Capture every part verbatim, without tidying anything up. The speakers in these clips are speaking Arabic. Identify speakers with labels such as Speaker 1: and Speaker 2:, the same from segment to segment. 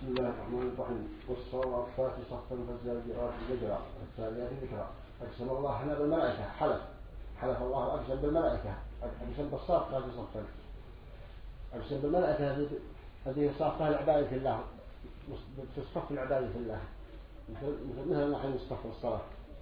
Speaker 1: بسم الله الرحمن الرحيم. والصافات صفا فالزاجرات زجرا والتاليات ذكرا. أقسم الله هنا بالملائكة، حلف حلف الله أقسم بالملائكة، أقسم بالصافات صفا، أقسم بالملائكة هذه هذه صافة العبادة الله، تصف العبادة الله مثل مثل ما حين يصطف الصلاة.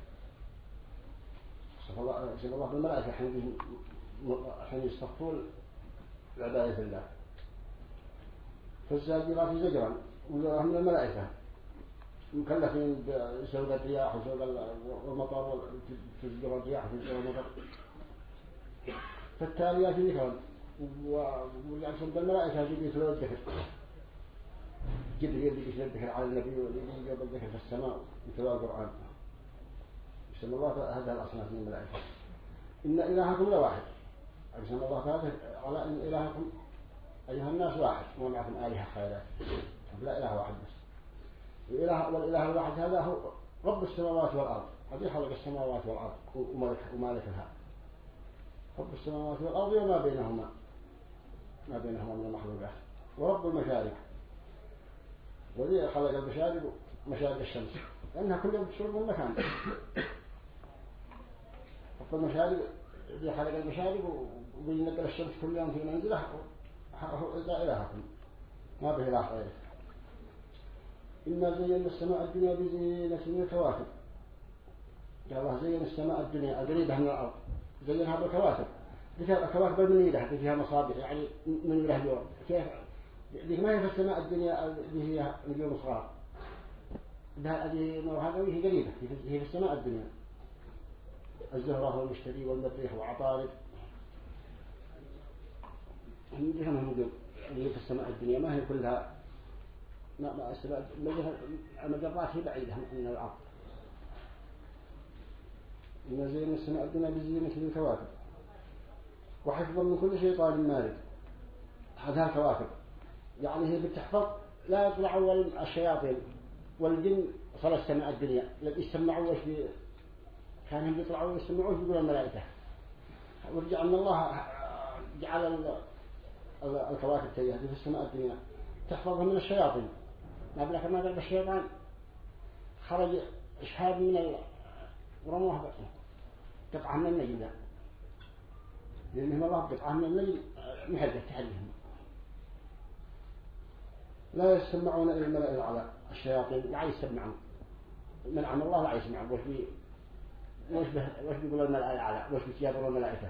Speaker 1: أقسم الله بالملائكة حين حين يصطفون العبادة الله. فالزاجرات زجرا، وهم الملائكة مكلفين بسوق الرياح وسوق المطر وتزجر الرياح وتزجر المطر. فالتاليات ذكرا، ويعصم بالملائكة يجب يتلو الذكر، جبريل يجب يتلو الذكر على النبي ويجب يتلو الذكر في السماء يتلو القرآن. يسمى الله هذا الأصناف من الملائكة. إن إلهكم لواحد. أقسم الله تعالى على إن إلهكم أيها الناس واحد، وما معكم آلهة خيرات، لا إله واحد بس. والإله, والإله الواحد هذا هو رب السماوات والأرض، هذه خلق السماوات والأرض ومالكها، رب السماوات والأرض وما بينهما ما بينهما من المخلوقات، ورب المشارق، وذي خلق المشارق مشارق الشمس لأنها كل يوم تشرب من مكان. رب المشارق ذي خلق المشارق وينقل الشمس كل يوم في منزله، لا إلهكم ما به إله غيره. إنا زينا السماء الدنيا بزينة من الكواكب. قال الله زين السماء الدنيا قريبة من الأرض، زينها بالكواكب، فيها الكواكب المنيرة فيها مصابيح يعني منيرة اليوم. كيف ذيك ما هي في السماء الدنيا اللي هي نجوم صغار، هذه نورها قوي هي قريبة، هي في السماء الدنيا. الزهرة والمشتري والمريح وعطارد هذه هم نجوم اللي في السماء الدنيا، ما هي كلها ما ما السماء المجرات هي بعيدة من الأرض. إن زين السماء الدنيا بزينة الكواكب وحفظا من كل شيطان مارد. هذه الكواكب يعني هي بتحفظ لا يطلعوا الشياطين والجن صار السماء الدنيا يسمعوا وش بي كانوا يطلعوا يسمعوا يقولوا الملائكة. ورجع أن الله جعل الكواكب تيجي في السماء الدنيا تحفظها من الشياطين. ما بلك ما ضرب الشيطان خرج إشهاد من ورموه قطعة من النجم ذا، لأنهم الله قطعة من النجم محدة تحديهم. لا يسمعون إلى الملأ الأعلى، الشياطين لا يسمعون من عمل الله لا يسمعون. وش بي وش به وش بيقول الملأ الأعلى، وش بيجابروا الملائكة.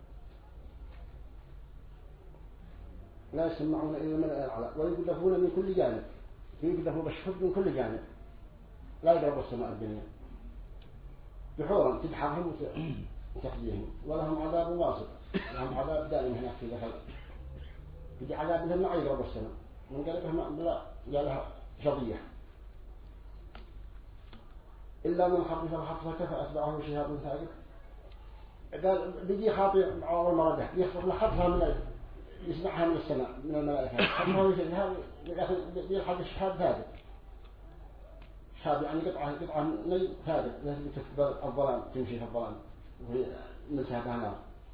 Speaker 1: لا يسمعون إلى الملأ الأعلى ويقذفون من كل جانب، يقذفوا بالشفط من كل جانب، لا يقربوا السماء الدنيا. دحورا تدحرهم وتحجيهم، ولهم عذاب واصب، لهم عذاب دائم هناك في ذهب. يجي عذاب لهم ما يقربوا السماء من قلبهم بلا جالها شظية. إلا من خطف الخطفة فأتبعه شهاب ثاقب. قال بيجي خاطئ عور المردة يخطف لخطفها من يسمعها من السماء من الملائكة، خطفها ويشهاب يلحق الشهاب ثاقب. شهاب يعني قطعة قطعة ني ثاقب لازم تكبر الظلام تمشي في الظلام وهي ملتهبها نار.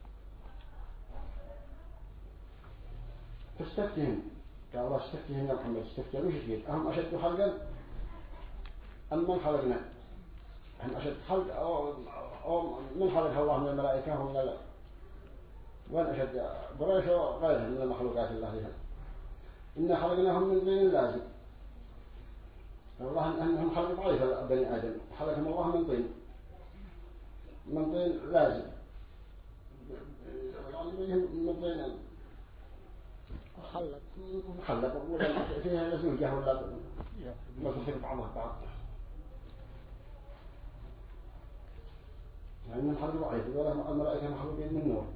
Speaker 1: فاستفتهم قال الله استفتهم يا محمد استفتهم وش يجيب أهم أشد خلقا أم من خلقنا؟ هم أشد خلق أو, أو من خلق الله من الملائكة ومن ال... وين أشد بريش وغيرهم من المخلوقات الله فيها. إنا خلقناهم من طين لازم. والله أنهم خلق ضعيف بني آدم، خلقهم الله من طين من طين لازم، يعني من طين
Speaker 2: مخلط
Speaker 1: مخلط ولا فيها زوجة ولا ما تصير بعضها بعض. يعني من خلق ضعيف ولا الملائكة مخلوقين من نور.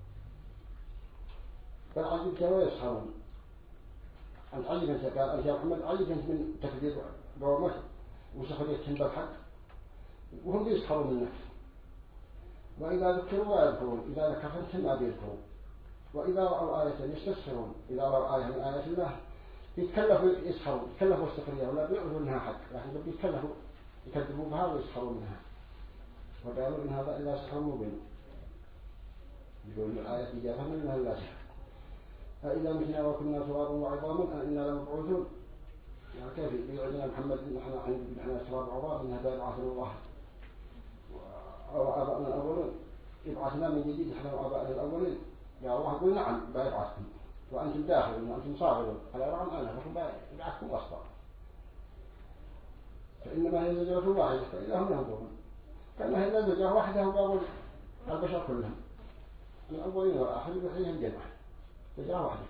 Speaker 1: بل عجبت ويسخرون. أنت عجبت قال أنت يا محمد عجبت من تكذيب قومك وسخريتهم بالحق وهم يسخرون منك. وإذا ذكروا لا يذكرون، إذا ذكرتهم ما بيذكرون. وإذا رأوا آية يستسخرون، إذا رأوا آية من آيات الله يتكلفوا يسخرون، يتكلفوا السخرية ولا بيعرفوا منها حق، لكن يتكلفوا يكذبوا بها ويسخرون منها. وقالوا إن هذا إلا سحر مبين. يقول الآية إجابة منها إلا سحر. أإذا متنا وكنا ترابا وعظاما أإنا لمبعوثون. يعني كيف يقعدنا محمد نحن نحن أسراب عضاب إنها بيبعثنا الله أو آبائنا الأولين يبعثنا من جديد نحن وآبائنا الأولين يا الله يقول نعم بيبعثكم وأنتم داخلون وأنتم صاغرون على رغم أنها فكم بيبعثكم وسطا فإنما هي زجرة واحدة فإذا هم ينظرون كأنها هي زجرة واحدة وقابل البشر كلهم الأولين والآخرين بحيهم جمع زجرة واحدة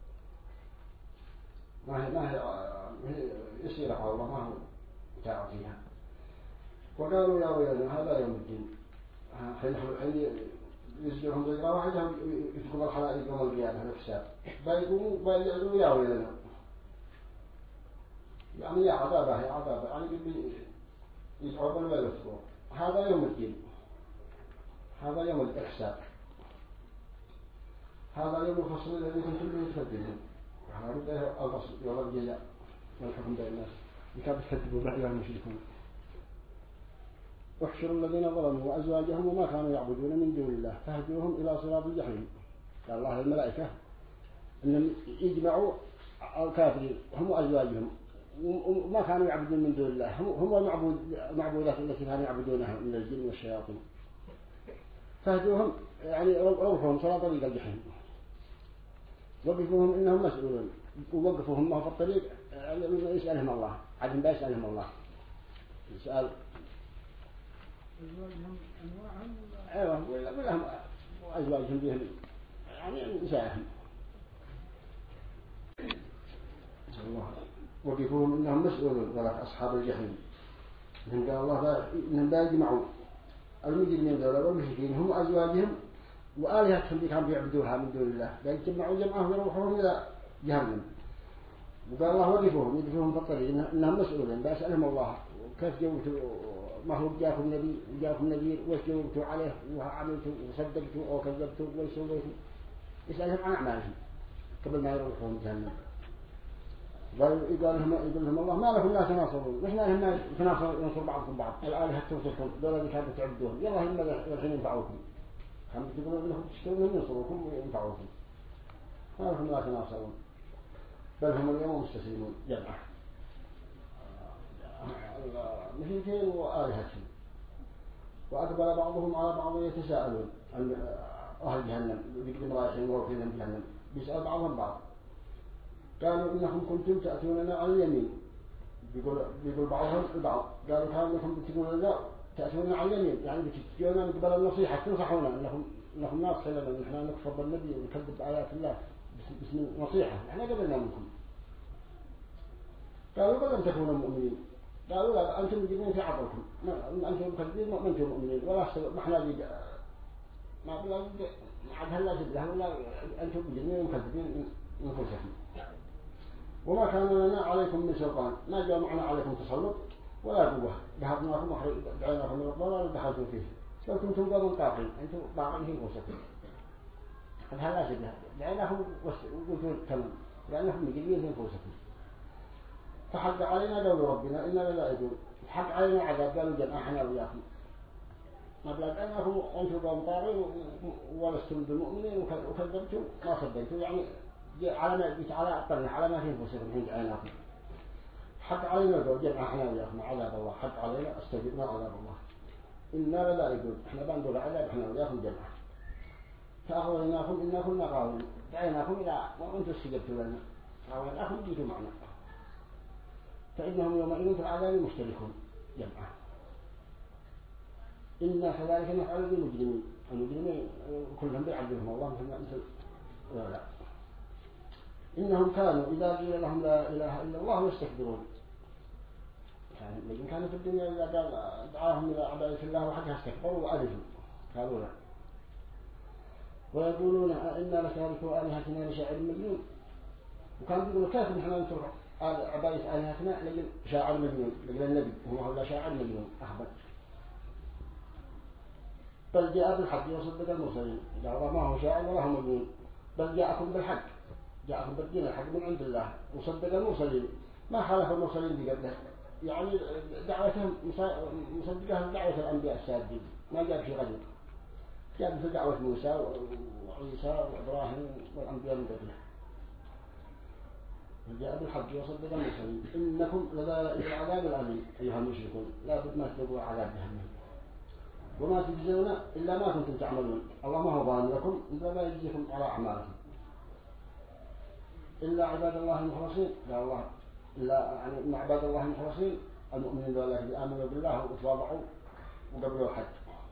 Speaker 1: ما هي ما هي يسير على الله ما هو تعب فيها. وقالوا يا ويلنا هذا يوم الدين حين حين يسجرهم زجرة واحدة يتقوم الحلائق يوم القيامة الحساب بيقوموا بيقولوا يا ويلنا يعني يا عذابه يا عذابه يعني يدعوا بالويل والثبور. هذا يوم الدين هذا يوم الحساب هذا يوم الفصل الذي كنتم به تكذبون. هذا الفصل يوم الجزاء والحكم بين الناس اللي كانوا يكذبوا به أيها المشركون. احشروا الذين ظلموا وأزواجهم وما كانوا يعبدون من دون الله فاهدوهم إلى صراط الجحيم. قال الله الملائكة أنهم يجمعوا الكافرين هم وأزواجهم وما كانوا يعبدون من دون الله هم المعبود المعبودات التي كانوا يعبدونها من الجن والشياطين فاهدوهم يعني روحهم صراط طريق الجحيم وقفوهم إنهم مسؤولون ووقفوهم ما في الطريق يسألهم الله عدم بيسألهم الله يسأل
Speaker 3: أزواجهم أنواعهم
Speaker 1: أيوة ولا هم أزواجهم بهم يعني نسائهم الله وقفوهم إنهم مسؤولون ولك أصحاب الجحيم. إنهم قال الله إنهم بيجمعوا المجرمين دولة والمشركين هم أزواجهم وآلهتهم اللي كانوا يعبدوها من دون الله بيجمعوا جمعهم ويروحوهم إلى جهنم. وقال الله وقفوهم يدفوهم في الطريق إنهم مسؤولين بيسألهم الله كيف جاوبتوا مخلوق جاكم نبي جاكم نذير وش جاوبتوا عليه وعملتوا وصدقتوا أو كذبتوا وش سويتوا يسألهم عن أعمالهم قبل ما يروحون جهنم. قال لهم يقول لهم الله ما لكم لا تناصرون مش ما لهم تناصر ينصر بعضكم بعض الآلهة تنصركم دولة اللي كانوا تعبدون يلا هم الحين ينفعوكم هم تقولون انهم تشترون ينصروكم وينفعوكم ما لكم لا تناصرون بل هم اليوم مستسلمون جمعة مشركين وآلهتهم. وأقبل بعضهم على بعض يتساءلون أهل جهنم بقدم رايحين وروحين جهنم بيسأل بعضهم بعض قالوا إنكم كنتم تأتوننا على اليمين بيقول بيقول بعضهم البعض قالوا كانوا إنكم بتقولون لا تأتوننا على اليمين يعني بتجونا من قبل النصيحة تنصحونا إنكم إنكم ناصحين لنا نحن نكفر بالنبي ونكذب بآيات الله باسم نصيحة نحن قبلنا منكم. قالوا بل لم تكونوا مؤمنين قالوا لا أنتم مجرمين في عقلكم أنتم مكذبين ما أنتم مؤمنين ولا ما إحنا ما بلا عاد هلا جد ولا أنتم مجرمين ومكذبين نفوسكم. وما كان لنا عليكم من سلطان ما جاء معنا عليكم تسلط ولا قوة ذهبناكم ودعيناكم من الضلال ودخلتم فيه لو كنتم قوم طاغين أنتم طاغين في نفوسكم هلا جد دعيناكم وقلتوا تمام لأنكم مجرمين في نفوسكم. فحق علينا قول ربنا إننا لا يقول حق علينا عذاب قالوا جمع احنا وياكم ما بلغناكم وانتم قوم طاغين ولستم بمؤمنين وكذبتم ما صدقتم يعني على ما جيت على أطلنا على ما في نفوسكم حين دعيناكم حق علينا قول جمع احنا وياكم عذاب الله حق علينا استجبنا عذاب الله إننا لا يقول احنا بنقول عذاب احنا وياكم جمع فأغويناكم إنا كنا غاوين دعيناكم إلى وأنتم استجبتوا لنا غاويناكم جيتوا معنا فإنهم يومئذ في العذاب مشتركون جمعا. إنا كذلك نفعل بالمجرمين المجرمين كلهم بيعذبهم الله مثل مثل لا إنهم كانوا إذا قيل لهم لا إله إلا الله يستكبرون يعني لكن كانوا في الدنيا إذا قال دعاهم إلى عبادة الله وحدها استكبروا وأذفوا قالوا لا ويقولون إنا لتاركوا آلهتنا لشاعر مجنون وكانوا يقولوا كيف نحن نترك عبادة آلهتنا لكن شاعر مجنون لكن النبي هو لا شاعر مجنون أخبر بل جاء بالحق وصدق المرسلين قال ما هو شاعر ولا هو مجنون بل جاءكم بالحق جاءكم بالدين الحق من عند الله وصدق المرسلين ما خالف المرسلين بقدر يعني دعوتهم مصدقها دعوة الأنبياء السابقين ما جاء في غير جاء في دعوة موسى وعيسى وإبراهيم والأنبياء من قبله فجاء بالحج وصدق المرسلين إنكم لذائق العذاب الأليم أيها المشركون لا بد ما تذوقوا عذاب جهنم وما تجزون إلا ما كنتم تعملون الله ما هو ظالم لكم إلا لا يجزيكم على أعمالكم إلا عباد الله المخلصين لا الله إلا يعني إن عباد الله المخلصين المؤمنين بالله آمنوا بالله وتواضعوا وقبلوا الحج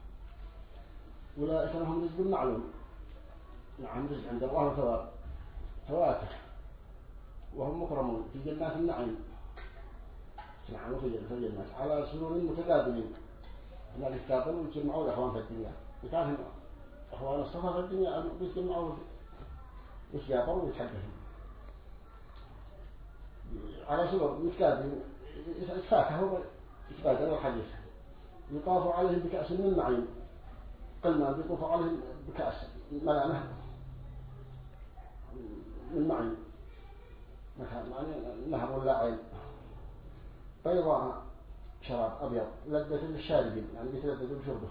Speaker 1: أولئك لهم رزق معلوم نعم رزق عند الله وثواب فواكه وهم مكرمون في جنات النعيم نعم في الجنات على سرور متقابلين هناك يتقابلوا ويجمعوا الأخوان في الدنيا وكان أخوان الصفا في الدنيا يجمعوا يتقابلوا ويتحدثوا على سرور متقابلين يتفاكهوا يتبادلوا الحديث يطاف عليهم بكأس من معين قل ما يطوف عليهم بكأس ملامه من معين يعني نهر ولا عين بيضاء شراب أبيض لذة للشاربين يعني بيتلذذوا بشربه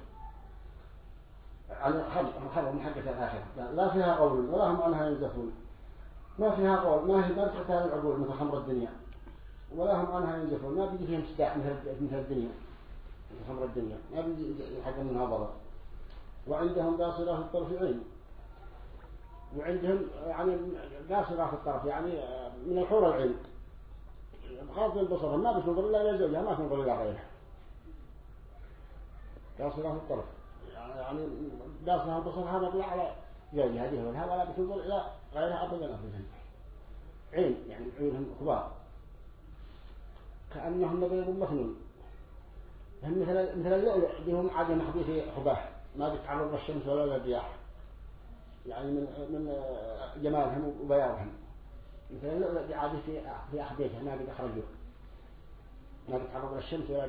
Speaker 1: يعني خبر من حقة الآخرة لا فيها قول ولا هم عنها ينزفون ما فيها قول ما هي مرتفع العقول مثل خمر الدنيا ولا هم عنها ينزفون ما بيجي فيهم استاء مثل الدنيا مثل خمر الدنيا ما بيجي يحق منها ضرر وعندهم قاصرات الطرف عين وعندهم يعني قاصرات الطرف يعني من الحور العين خاصة البصر ما بتنظر إلا إلى زوجها ما تنظر إلى غيرها قاصرات الطرف يعني قاصرها البصر هذا يطلع على زوجها هذه ولا ولا بتنظر إلى غيرها أبدا أبدا عين يعني عيونهم كبار كأنهم بيض مكنون هم مثل مثل اللؤلؤ لهم عادة محبوسة حباه ما بيتعرض للشمس ولا للرياح يعني من من جمالهم وبياضهم مثل اللؤلؤ بعادة في في أحبيتها ما بيخرجوا ما بيتعرض للشمس ولا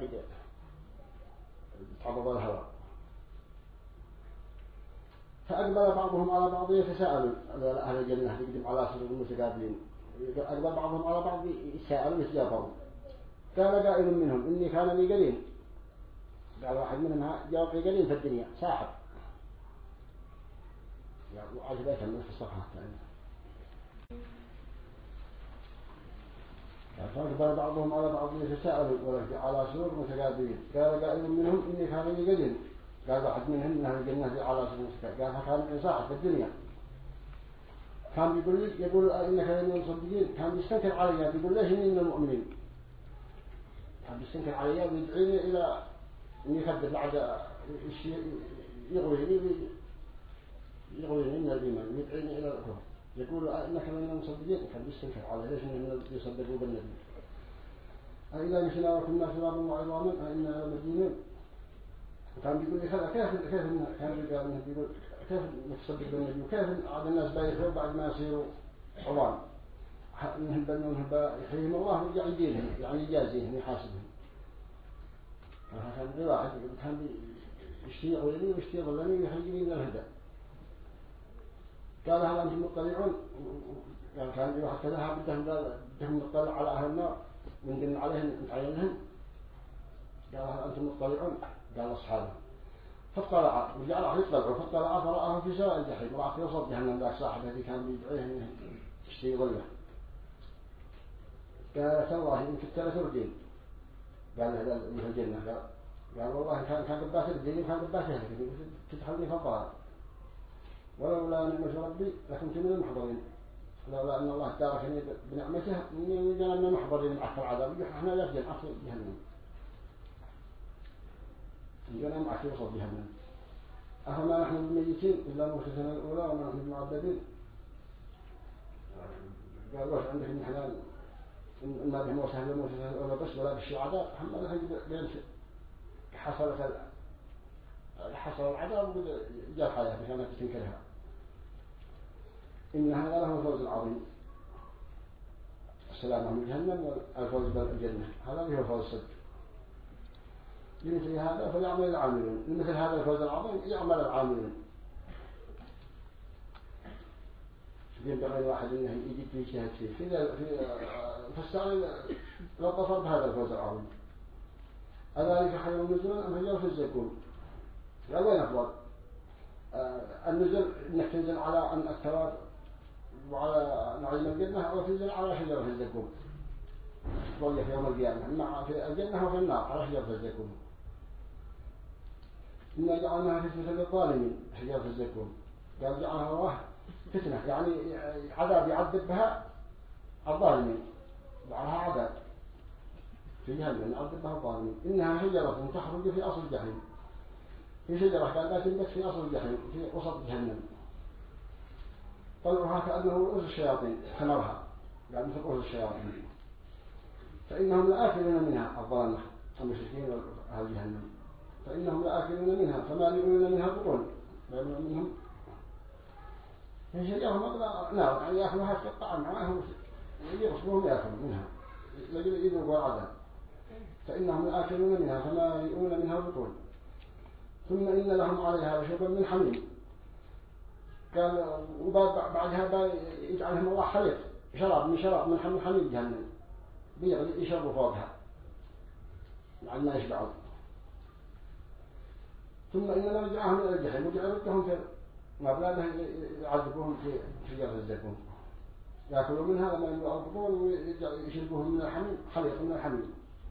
Speaker 1: بيتعرض للهواء فأقبل بعضهم على بعض يتساءلون أهل الجنة يقدم على سرور المتقابلين أقبل بعضهم على بعض يتساءلون يتجابرون قال قائل منهم إني كان لي قرين قال واحد منهم جاء لي قرين في الدنيا ساحر وعجبتهم من في الصفحة فأقبل بعضهم على بعض يتساءلون على سرور متقابلين قال قائل منهم إني كان لي قرين قال واحد منهم من أهل الجنة على سرور متقابلين قال فكان ساحر في الدنيا كان بيقول لي يقول إنك من المصدقين كان يستنكر علي بيقول ليش إني من المؤمنين كان يستنكر علي ويدعيني إلى إني يخبر بعد يغويني يغويني من الإيمان ويدعيني إلى الكفر يقول إنك من المصدقين كان يستنكر علي ليش إني من يصدقوا بالنبي أإذا مشينا وكنا شرابا وعظاما أئنا لمدينون كان بيقول لي خلا كيف كيف كان بيقول كيف نتصدق بالنبي وكيف عاد الناس بايخوا بعد ما يصيروا عظام إنهم بنونهم يحييهم الله ويرجع يدينهم يعني يجازيهم يحاسبهم كان في واحد كان يشتي غيري ويشتي ظلني ويخرجني من الهدى قال هل أنتم مطلعون يعني كان في واحد كذا بدهم بدهم نطلع على أهل النار ونقلنا عليهم نتعينهم قال هل أنتم مطلعون قال أصحابه فاطلع وجعل أحد يطلعوا فاطلع فرآه في سواء الجحيم ورأى في وسط جهنم ذاك صاحب الذي كان بيدعيه يشتي ظله قال تالله إن كنت لتردين قال هذا في الجنة قال قال والله كان كان قباسة الدين وكان قباسة هذه تدخلني في الضلال ولولا نعمة ربي لكنت من المحضرين لولا أن الله تاركني بنعمته إني جنا من المحضرين معك العذاب إحنا لا في عصر جهنم جنا معك في وسط جهنم أفما نحن الميتين إلا موتتنا الأولى وما نحن المعذبين قال وش عندك من حلال ما بهم وسهل الموتتنا الأولى بس ولا بالشعداء هم لها بين حصلت حصل العذاب وجاء الحياة بكانت تنكرها إن هذا له الفوز العظيم السلام من جهنم والفوز بالجنة هذا هو الفوز الصدق لمثل هذا فليعمل العاملون لمثل هذا الفوز العظيم يعمل العاملون ينبغي الواحد أنه يجد ويجتهد فيه في في فالسعي لو قصر بهذا الفوز العظيم أذلك خير نزلا أم هي في الزيتون لا وين أفضل آه النزل إنك تنزل على أن الثواب وعلى نعيم الجنة وتنزل على شجرة الزقوم ضيق في يوم القيامة مع في الجنة وفي النار على شجرة الزقوم. إنا جعلناها فتنة للظالمين شجرة الزقوم. قال جعلها الله فتنة يعني عذاب يعذب بها الظالمين جعلها عذاب في جهنم يعذب بها الظالمين. إنها شجرة تخرج في أصل الجحيم. في شجرة قال لا تنبت في أصل الجحيم في وسط جهنم طلعها كأنه رؤوس الشياطين ثمرها قال مثل رؤوس الشياطين فإنهم لآكلون منها الظالمة المشركين أهل جهنم فإنهم لآكلون منها فمالئون منها البطون منهم هي شجرة مقلع نار يعني يأكلها في الطعام معهم يغصبهم يأكلوا منها لجل يذوقوا العذاب فإنهم لآكلون منها فمالئون منها البطون ثم إن لهم عليها لشربا من حميم. قال وبعدها يجعلهم الله حليق شراب من شراب من حميم حميم جهنم يشربوا فوقها لعل ما يشبعوا. ثم إن مرجعهم إلى الجحيم وجعلتهم في مبلغها يعذبوهم في شجرة الزقوم يأكلوا منها لما يملؤوا البطون ويشربوهم من الحميم حليق من الحميم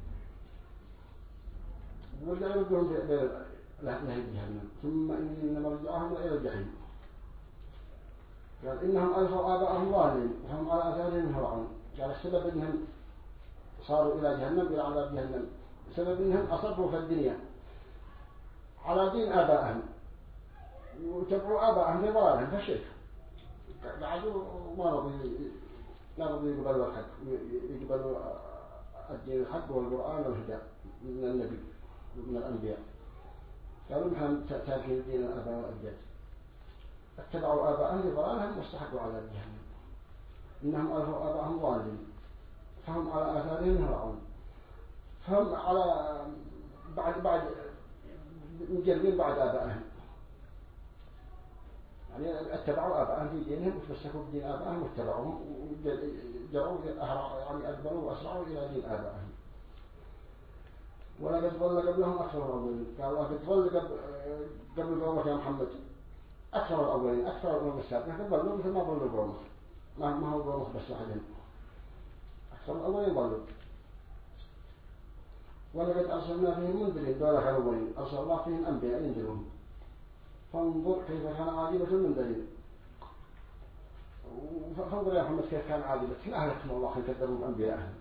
Speaker 1: وجعلتهم في لهب جهنم. ثم إن مرجعهم إلى الجحيم. قال إنهم ألفوا آباءهم ظالمين وهم على آثارهم يهرعون. قال السبب إنهم صاروا إلى جهنم إلى عذاب جهنم السبب إنهم أصروا في الدنيا على دين آبائهم وتبعوا آبائهم في ضلالهم فالشيخ قعدوا ما رضوا لا رضوا يقبلوا الحق يقبلوا الدين الحق والقرآن والهدى من النبي من الأنبياء. قالوا نحن تأكيد دين الآباء والأجداد اتبعوا آباءهم في ضلالهم واستحقوا عذاب جهنم. إنهم ألفوا آباءهم ظالمين فهم على آثارهم يهرعون. فهم على بعد بعد مجرمين بعد آبائهم يعني اتبعوا آبائهم في دينهم وتمسكوا بدين آبائهم واتبعوهم وجروا يعني أدبروا وأسرعوا إلى دين آبائهم. ولقد ضل قبلهم أكثر الأولين. قال لقد ضل قبل قومك يا محمد أكثر الأولين أكثر الأمم السابقة ضلوا مثل ما ضلوا قومك ما هو قومك بس واحدين أكثر الأولين ضلوا. ولقد أرسلنا فيهم منذرين دولة الأولين أرسل الله فيهم أنبياء ينذرون فانظر كيف كان عاقبة المنذرين. فانظر يا محمد كيف كان عاقبة أهلكم الله كذبوا أنبياءهم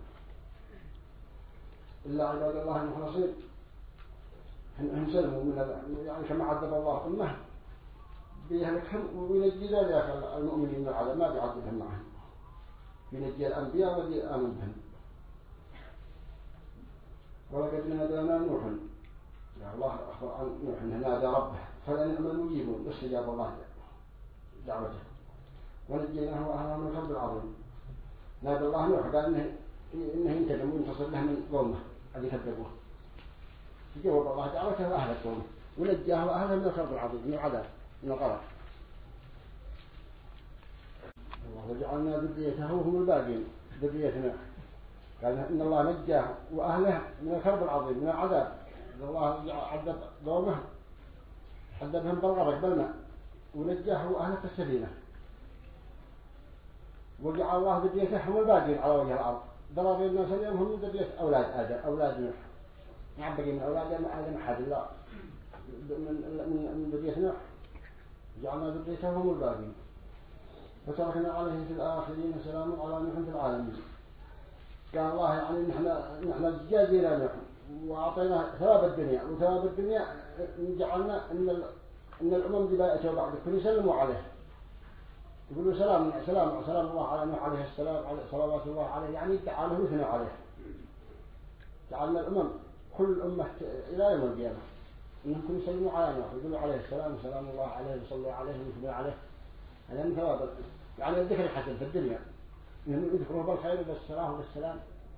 Speaker 1: إلا عباد الله المخلصين هم سلموا من يعني كما عذب الله أمه بيهلكهم وينجي ذلك المؤمنين من العذاب ما بيعذبهم معهم ينجي الأنبياء والذي آمن بهم. ولقد نادانا نوح يا الله أخبر عن نوح نادى ربه فلنعم المجيبون واستجاب الله دعوته ونجيناه وأهله من الكرب العظيم. نادى الله نوح قال إنه إنه ينتقم وينتصر له من قومه اللي كذبوه جاوب الله دعوته وأهله قومه ونجاه وأهله من الكرب العظيم من العذاب من الغرق. وجعلنا ذريته هم الباقين ذريتنا. قال إن الله نجاه وأهله من الكرب العظيم من العذاب. الله عذب قومه عذبهم بالغرق بالماء ونجاه وأهله في السفينة. وجعل الله ذريته هم الباقين على وجه الأرض. ضرب الناس اليوم هم ذرية أولاد آدم أولاد نوح ما بقي من أولاد آدم أحد لا من من ذرية نوح. جعلنا ذريته هم الباقين وتركنا عليه في الآخرين سلام على نوح في العالمين. قال الله يعني نحن نحن جازينا نوح وأعطينا ثواب الدنيا وثواب الدنيا جعلنا إن إن الأمم دي بقى بعد كل يسلموا عليه يقولوا سلام سلام سلام الله على نوح عليه السلام على صلوات الله عليه يعني تعالوا مثنوا عليه. جعلنا الأمم كل أمة إلى يوم القيامة إنهم كل يسلموا على نوح يقولوا عليه السلام سلام الله عليه وصلوا عليه ويثنوا عليه. هذا من ثواب يعني الذكر الحسن في الدنيا إنهم يذكروا بالخير وبالسلام وبالسلام.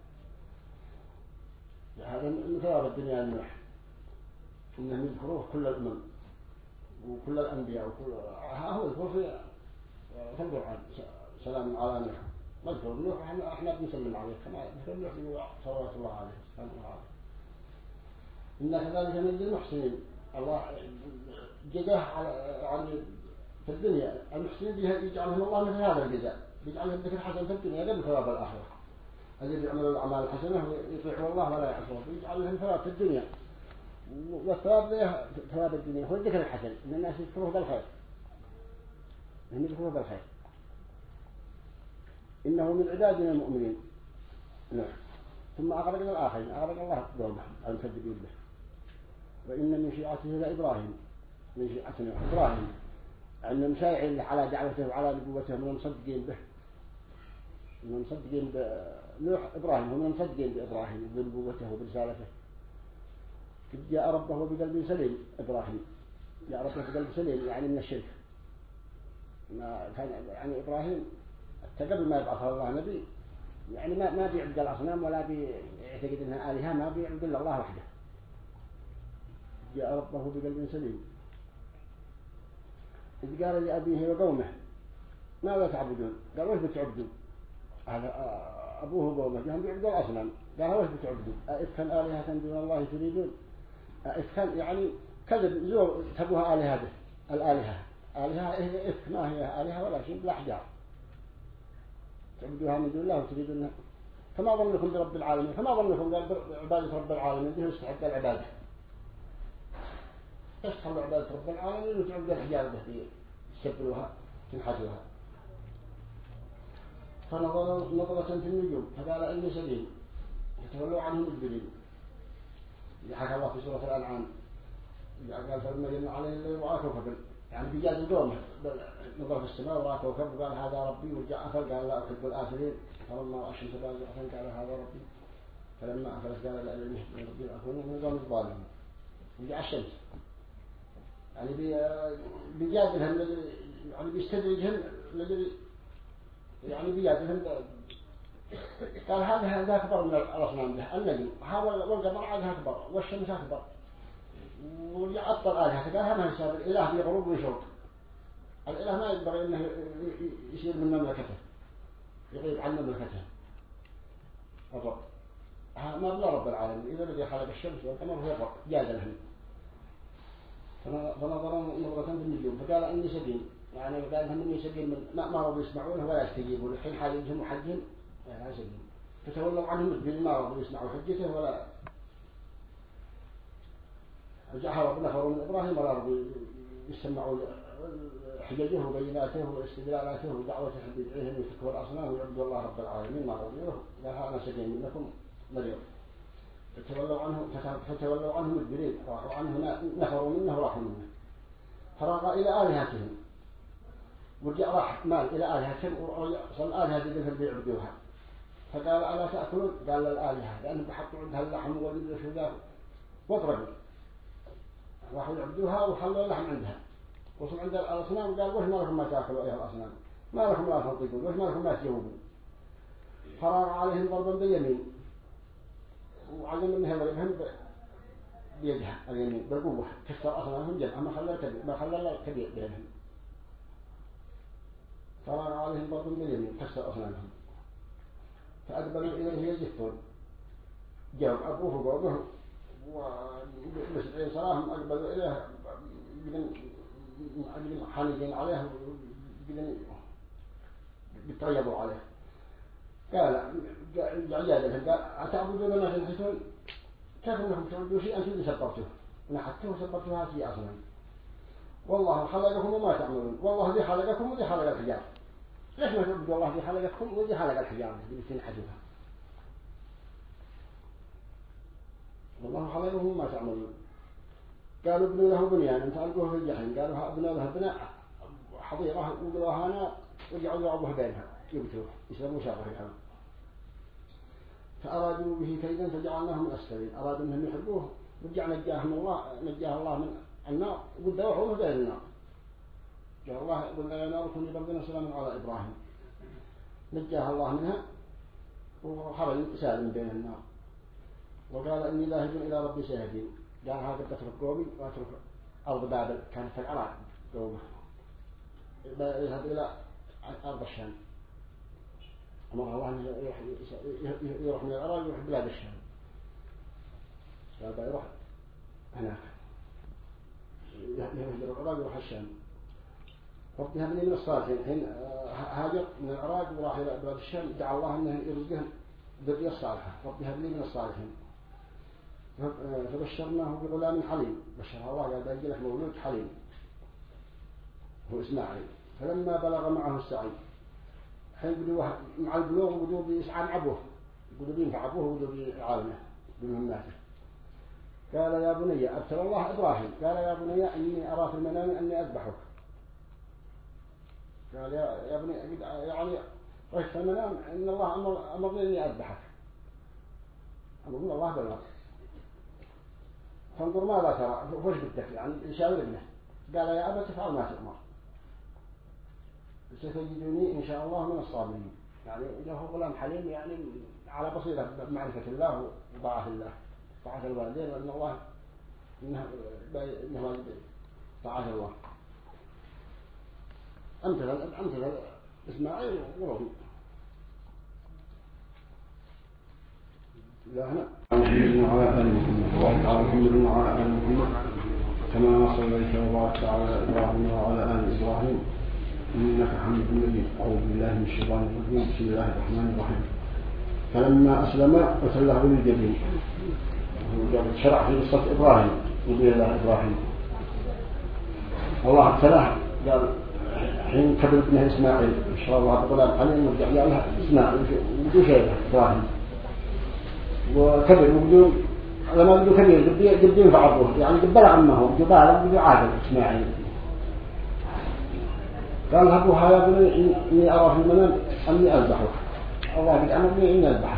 Speaker 1: هذا من ثواب الدنيا النوح إنهم يذكروه كل الأمم وكل الأنبياء وكل هو يذكر في في القرآن سلام على نوح نذكر نوح احنا احنا بنسلم عليه كما نذكر نوح صلوات الله عليه سلام الله عليه. إن كذلك نجزي المحسنين. الله جزاه على يعني في الدنيا المحسنين بها يجعلهم الله مثل هذا الجزاء بيجعل لهم ذكر حسن في الدنيا قبل ثواب الآخرة. الذي يعمل الأعمال الحسنة ويطيعوا الله ولا يعصوه بيجعل لهم ثواب في الدنيا، والثواب له ثواب الدنيا هو الذكر الحسن، إن الناس يذكروه بالخير، هم يذكروه بالخير. إنه من عبادنا المؤمنين. نعم. ثم أغرقنا الآخرين، أغرق الله قومه المكذبين به. وإن من شيعته لإبراهيم، من شيعتنا إبراهيم، أن مساعين على دعوته وعلى نبوته من المصدقين به، من المصدقين بنوح إبراهيم، هم المصدقين بإبراهيم بنبوته وبرسالته. جاء ربه بقلب سليم إبراهيم، جاء ربه بقلب سليم يعني من الشرك. ما كان يعني إبراهيم قبل ما يبعث الله نبي يعني ما ما بيعبد الأصنام ولا بيعتقد أنها آلهة، ما بيعبد إلا الله وحده. جاء ربه بقلب سليم إذ قال لأبيه وقومه ماذا تعبدون؟ قال وش بتعبدون؟ هذا أبوه وقومه جاءهم بيعبدوا الأصنام، قال وش بتعبدون؟ أئفكا آلهة دون الله تريدون؟ أئفكا يعني كذب زور تبوها آلهة به. الآلهة آلهة هي إفك، ما هي آلهة ولا شيء بلا حجار تعبدوها من دون الله وتريدونها. فما ظنكم برب العالمين؟ فما ظنكم بعبادة رب العالمين به يستحق العبادة؟ تستحق عبادة رب العالمين وتعبد الحجار به يسبلوها تنحتوها. فنظر نظرة في النجوم فقال إني سبيل، فتولوا عنهم مدبرين. حكى الله في سورة الأنعام قال فلما جن عليه الليل رأى كوكبا، يعني في جاد القوم نظر في السماء ورأى كوكب وقال هذا ربي، ورجع أفل قال لا أحب الآفلين، فلما رأى الشمس بازغة قال هذا ربي، فلما أفلت قال لا إله إلا ربي الأكون من قوم الظالمين. رجع الشمس يعني بيجادلهم يعني بيستدرجهم الذي يعني بيجادلهم. قال هذا هذا أكبر من الأصنام به، النجم هذا والقمر عادها أكبر والشمس أكبر، ويعطل آلهة قال هم حساب الإله بيغرب ويشرق. الإله ما ينبغي أنه يصير من مملكته، يغيب عن مملكته الرب، ما بلا رب العالمين. إذا الذي خلق الشمس والقمر هو الرب جادلهم. فنظروا نظرة في النجوم فقال إني سبيل، يعني قال لهم إني سبيل من ما ما رضوا يسمعونه ولا يستجيبون الحين حالهم وحجهم لا سبيل. فتولوا عنهم مدبرين ما رضوا يسمعوا حجته ولا رجعها ربنا خبروا من إبراهيم ولا رضوا يسمعوا حججه وبيناته واستدلالاته ودعوته بدعيهم ويفكوا الأصنام ويعبدوا الله رب العالمين ما رضوا. قال أنا سبيل منكم مريض. فتولوا عنه فتولوا عنه مدبرين، راحوا عنه نفروا منه وراحوا منه. فراغ إلى آلهتهم ورجع راح مال إلى آلهتهم وصل آلهة ذي بيعبدوها. فقال ألا تأكلون؟ قال للآلهة لأنهم بحطوا عندها اللحم والمدرس وذاك واضربوا، راحوا يعبدوها وخلوا اللحم عندها. وصل عند الأصنام قال وش ما لكم ما تأكلوا أيها الأصنام؟ ما لكم لا تنطقون؟ وش ما لكم ما تجاوبون؟ فراغ عليهم ضربا باليمين وعلم أنها يضربهم بيدها اليمين بالقوة، كسر أصنامهم جمعا ما خلى الكبير ما خلى الكبير بينهم. فراغ عليهم ضربا باليمين كسر أصنامهم فأقبلوا إليه يزفون. جاءوا أبوه وقومه ومسعين صراهم أقبلوا إليه بدن حانجين عليه بدن بيتريضوا عليه. قال جعجادهم قال أتعبدون ما تنحتون؟ كيف أنكم تعبدون شيء أنتم سبرتوه ونحتوه وسبرتوها في أصنام؟ والله خلقكم وما تعملون، والله ذي خلقكم وذي خلق الحجار، ليش ما تعبدوا الله ذي خلقكم وذي خلق الحجار اللي تنحتوها؟ والله خلقكم وما تعملون. قالوا ابنوا له بنيان انت ألقوه في الجحيم، قالوا ابنوا له بناء حظيرة وقلوها نار وجعلوا عضوه بينها يبتوه يسلموا شاقه الحمد. فأرادوا به كيدا فجعلناهم من أسفلين، أرادوا أنهم يحبوه ورجع نجاهم الله نجاه الله من النار وقدوحوا بين النار. قال الله قلنا يا نار كوني بردا وسلاما على إبراهيم، نجاه الله منها وخرج سالم بين النار. وقال إني ذاهب إلى ربي سيهدين، قال هذا تترك قومي واترك أرض بابل كانت في العراق قومه، يذهب إلى أرض الشام. أمر الله أنه يروح, يروح من العراق يروح بلاد الشام، قال يروح هناك يهجر العراق يروح الشام. ربي هب لي من الصالحين. حين هاجر من العراق وراح إلى بلاد الشام دعا الله أنه يرزقهم ذرية صالحة. ربي هب لي من الصالحين. فبشرناه بغلام حليم. بشرها الله قال بيجي لك مولود حليم هو إسماعيل. فلما بلغ معه السعي حين بدوا مع البلوغ بدوا بيسعى عبوه بدوا بينفع عبوه بدوا بعالمه بمهماته. قال يا بني أبتلى الله إبراهيم قال يا بني إني أرى في المنام أني أذبحك. قال يا يا بني يعني رأيت في المنام إن الله أمر أمرني إني أذبحك. أمرني الله بالله. فانظر ماذا ترى وش بدك يعني يشاور ابنه. قال يا أبا تفعل ما تؤمر ستجدني إن شاء الله من الصابرين. يعني له غلام حليم يعني على بصيرة بمعرفة الله وطاعة الله طاعة الوالدين وأن الله إنه إنه والد طاعة الله. أمثل أمثل إسماعيل ورضي. لا هنا وعلى آل محمد وعلى محمد وعلى آل محمد كما صليت وباركت على إبراهيم وعلى آل إبراهيم إنك حميد مجيد. أعوذ بالله من الشيطان الرجيم. بسم الله الرحمن الرحيم. فلما أسلم وتله للجبين. شرع في قصة إبراهيم نبي الله إبراهيم. الله ابتلاه قال حين كبر ابنه إسماعيل إن شاء الله بغلام حليم ورجع لها إسماعيل بدو شيء إبراهيم وكبر وبدو لما بدو كبير بدو ينفع عبوه يعني قبل عمه بدو بالغ بدو عادل إسماعيل. قال هبوها يا بني إني أرى في المنام أني أذبحك. الله قد أمرني إني أذبحك.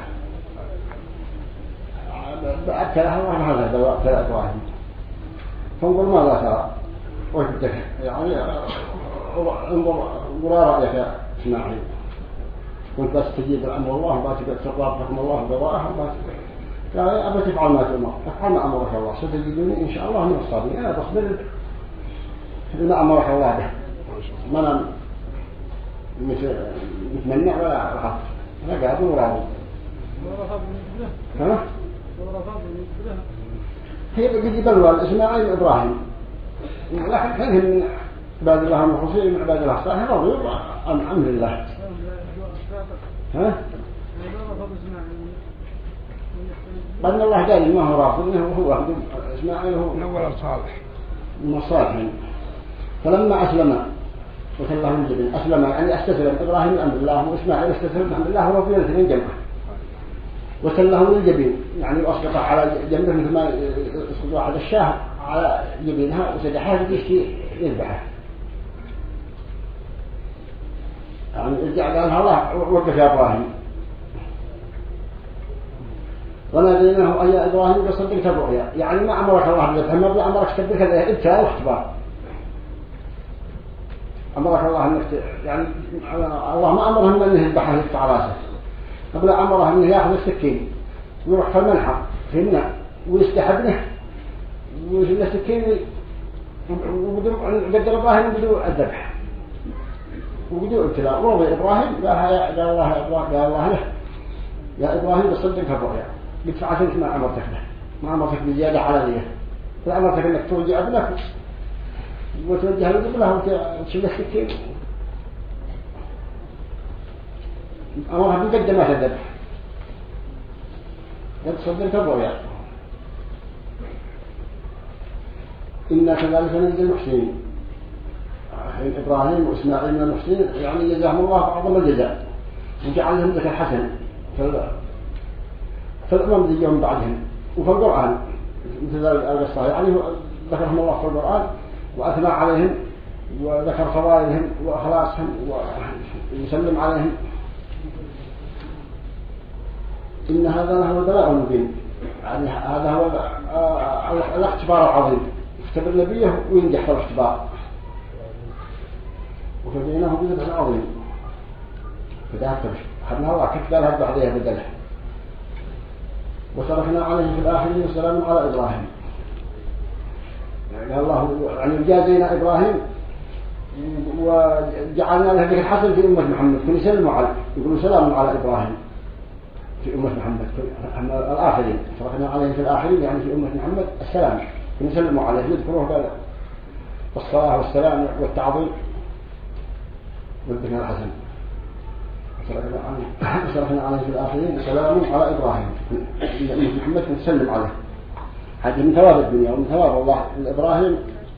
Speaker 1: أبتلها الله هذا دواء ابتلاء إبراهيم. فانظر ماذا ترى وش بدك يعني انظر قرى رأيك يا إسماعيل. كنت أستجيب الأمر الله وما تقرب حكم الله بضاءها وما قال يا أبا تفعل ما تؤمر افعل ما أمرك الله ستجدني إن شاء الله من الصابرين. أنا تصبر بما أمرك الله به ما أنا متمنع ولا رخص. أنا قاعد وراضي. ها؟ هي بقي بلوى إسماعيل إبراهيم لكن كانهم من عباد الله المخلصين من عباد الله الصالحين رضوا عن أمر الله. ها؟ بأن الله قال ما هو راضي إنه هو إسماعيل هو
Speaker 3: أول صالح
Speaker 1: من الصالحين. فلما أسلم وتله الجبين أسلم يعني استسلم إبراهيم الأمر الله وإسماعيل استسلم الأمر الله ورضي الاثنين جمعه. وتله الجبين يعني أسقط على جنبه مثل ما يسقط على الشاه على جبينها وسدحها يجي يذبحها. يعني رجع قال الله وقف يا إبراهيم. وناديناه أي إبراهيم صدقت الرؤيا يعني ما أمرك الله بالذبح ما أمرك تبرك الابتلاء واختبار. أمرك الله أنك يعني الله ما أمره أنه يذبحه يقطع راسه. قبل أمره أنه يأخذ السكين ويروح في المنحر في النار ويستحبنه ويشيل السكين وبدو قدر إبراهيم بدو الذبح وبدو ابتلاء. ورضي إبراهيم قال يا الله قال الله له يا إبراهيم صدقت الرؤيا قلت فعلت ما أمرتك به ما أمرتك بزيادة على فأمرتك أنك توجه ابنك وتوجه له وتشيل السكين. أمرها بقدمات الذبح قد صدقت الرؤيا. إنا كذلك نجزي المحسنين. إبراهيم وإسماعيل من المحسنين يعني جزاهم الله أعظم الجزاء وجعل لهم ذكر حسن في الأمم الذي يوم بعدهم وفي القرآن مثل ذلك القصة يعني ذكرهم الله في القرآن وأثنى عليهم وذكر فضائلهم وأخلاصهم ويسلم عليهم. إن هذا هو البلاء المبين يعني هذا هو الاختبار العظيم. اختبر نبيه وينجح في الاختبار وفديناه بذبح عظيم. فده تبش أخذنا الله كيف قال هذا بعدها بدله. وتركنا عليه في الآخرين والسلام على إبراهيم. يعني الله يعني جازينا إبراهيم وجعلنا له ذكر حسن في أمة محمد كل يسلموا على يقولوا سلام على إبراهيم في أمة محمد الآخرين. تركنا عليه في الآخرين يعني في أمة محمد السلام كل يسلموا عليه يذكروه بالصلاة والسلام والتعظيم والذكر الحسن وصلحنا عليه في الآخرين سلام على إبراهيم. محمد تسلم عليه، هذه من ثواب الدنيا ومن ثواب الله لإبراهيم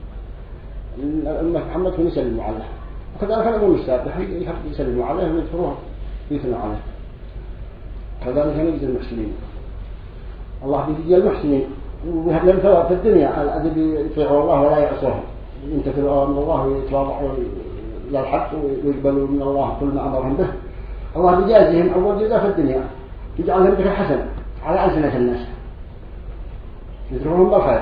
Speaker 1: الأمة محمد يسلم عليه، وكذلك الأمم السابقة يسلموا عليه ويذكروه ويثنوا عليه. كذلك نجزي المحسنين، الله بيجزي المحسنين ويهب لهم ثواب في الدنيا الذي يطيعوا الله ولا يعصوه، يمتثلوا أوامر الله ويتواضعوا للحق ويقبلوا من الله كل ما أمرهم به. الله بيجازيهم أول جزاء في الدنيا، يجعلهم ذكر حسن على ألسنة الناس، يذكرهم بالخير.